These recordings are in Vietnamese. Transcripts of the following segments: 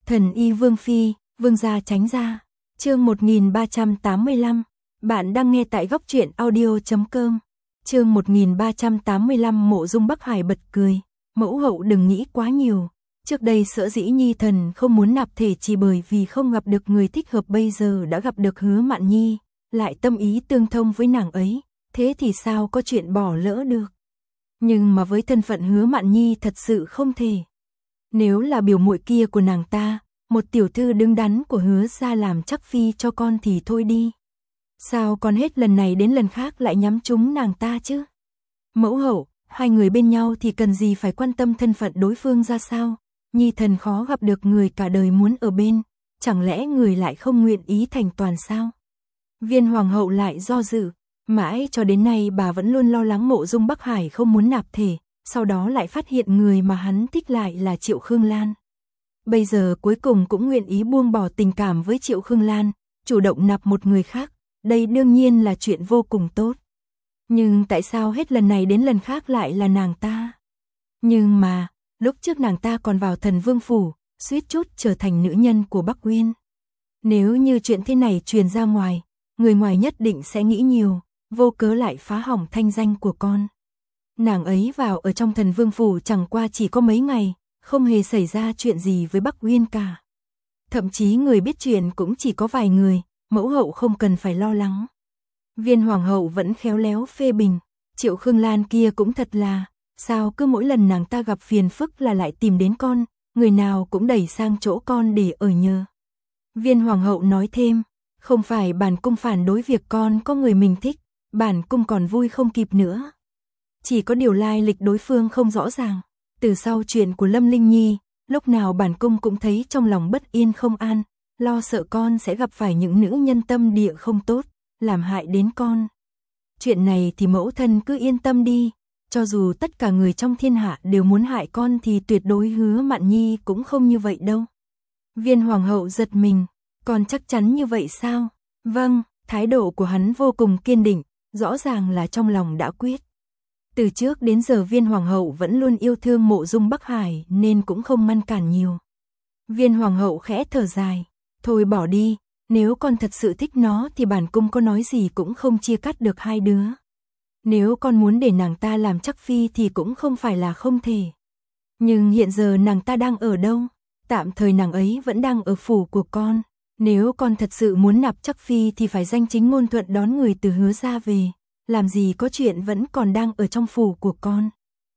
Thần y Vương Phi, Vương gia tránh ra. Chương 1385. Bạn đang nghe tại góc truyện audio.com. Chương 1385. Mộ Dung Bắc Hải bật cười. Mẫu hậu đừng nghĩ quá nhiều. Trước đây sở dĩ Nhi thần không muốn nạp thể chỉ bởi vì không gặp được người thích hợp, bây giờ đã gặp được Hứa Mạn Nhi, lại tâm ý tương thông với nàng ấy, thế thì sao có chuyện bỏ lỡ được. Nhưng mà với thân phận Hứa Mạn Nhi thật sự không thể. Nếu là biểu muội kia của nàng ta, một tiểu thư đứng đắn của Hứa gia làm chắc phi cho con thì thôi đi. Sao con hết lần này đến lần khác lại nhắm trúng nàng ta chứ? Mẫu hậu, hai người bên nhau thì cần gì phải quan tâm thân phận đối phương ra sao? Nhi thần khó gặp được người cả đời muốn ở bên, chẳng lẽ người lại không nguyện ý thành toàn sao? Viên hoàng hậu lại do dự, mãi cho đến nay bà vẫn luôn lo lắng Mộ Dung Bắc Hải không muốn nạp thể, sau đó lại phát hiện người mà hắn thích lại là Triệu Khương Lan. Bây giờ cuối cùng cũng nguyện ý buông bỏ tình cảm với Triệu Khương Lan, chủ động nạp một người khác, đây đương nhiên là chuyện vô cùng tốt. Nhưng tại sao hết lần này đến lần khác lại là nàng ta? Nhưng mà, lúc trước nàng ta còn vào Thần Vương phủ, suýt chút trở thành nữ nhân của Bắc Uyên. Nếu như chuyện thế này truyền ra ngoài, người ngoài nhất định sẽ nghĩ nhiều, vô cớ lại phá hỏng thanh danh của con. Nàng ấy vào ở trong Thần Vương phủ chẳng qua chỉ có mấy ngày, không hề xảy ra chuyện gì với Bắc Uyên cả. Thậm chí người biết chuyện cũng chỉ có vài người, mẫu hậu không cần phải lo lắng. Viên hoàng hậu vẫn khéo léo phê bình, Triệu Khương Lan kia cũng thật là, sao cứ mỗi lần nàng ta gặp phiền phức là lại tìm đến con, người nào cũng đẩy sang chỗ con để ở nhờ. Viên hoàng hậu nói thêm, không phải bản cung phản đối việc con có người mình thích, bản cung còn vui không kịp nữa. Chỉ có điều lai lịch đối phương không rõ ràng. Từ sau chuyện của Lâm Linh Nhi, lúc nào bản cung cũng thấy trong lòng bất yên không an, lo sợ con sẽ gặp phải những nữ nhân tâm địa không tốt, làm hại đến con. Chuyện này thì mẫu thân cứ yên tâm đi, cho dù tất cả người trong thiên hạ đều muốn hại con thì tuyệt đối Hứa Mạn Nhi cũng không như vậy đâu. Viên hoàng hậu giật mình, con chắc chắn như vậy sao? Vâng, thái độ của hắn vô cùng kiên định, rõ ràng là trong lòng đã quyết. Từ trước đến giờ viên hoàng hậu vẫn luôn yêu thương Mộ Dung Bắc Hải nên cũng không ngăn cản nhiều. Viên hoàng hậu khẽ thở dài, thôi bỏ đi, nếu con thật sự thích nó thì bản cung có nói gì cũng không chia cắt được hai đứa. Nếu con muốn để nàng ta làm chắc phi thì cũng không phải là không thể. Nhưng hiện giờ nàng ta đang ở đâu? Tạm thời nàng ấy vẫn đang ở phủ của con. Nếu con thật sự muốn nạp chắc phi thì phải danh chính ngôn thuận đón người từ Hứa gia về. Làm gì có chuyện vẫn còn đang ở trong phủ của con.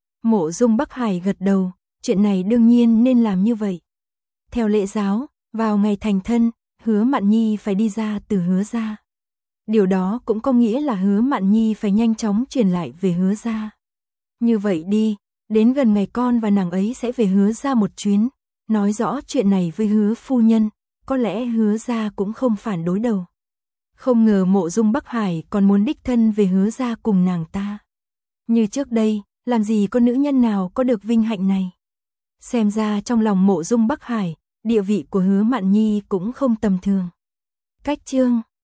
Mộ Dung Bắc Hải gật đầu, chuyện này đương nhiên nên làm như vậy. Theo lễ giáo, vào ngày thành thân, Hứa Mạn Nhi phải đi ra từ Hứa gia. Điều đó cũng có nghĩa là Hứa Mạn Nhi phải nhanh chóng truyền lại về Hứa gia. Như vậy đi, đến gần ngày con và nàng ấy sẽ về Hứa gia một chuyến, nói rõ chuyện này với Hứa phu nhân, có lẽ Hứa gia cũng không phản đối đâu. Không ngờ Mộ Dung Bắc Hải còn muốn đích thân về Hứa gia cùng nàng ta. Như trước đây, làm gì có nữ nhân nào có được vinh hạnh này. Xem ra trong lòng Mộ Dung Bắc Hải, địa vị của Hứa Mạn Nhi cũng không tầm thường. Cách chương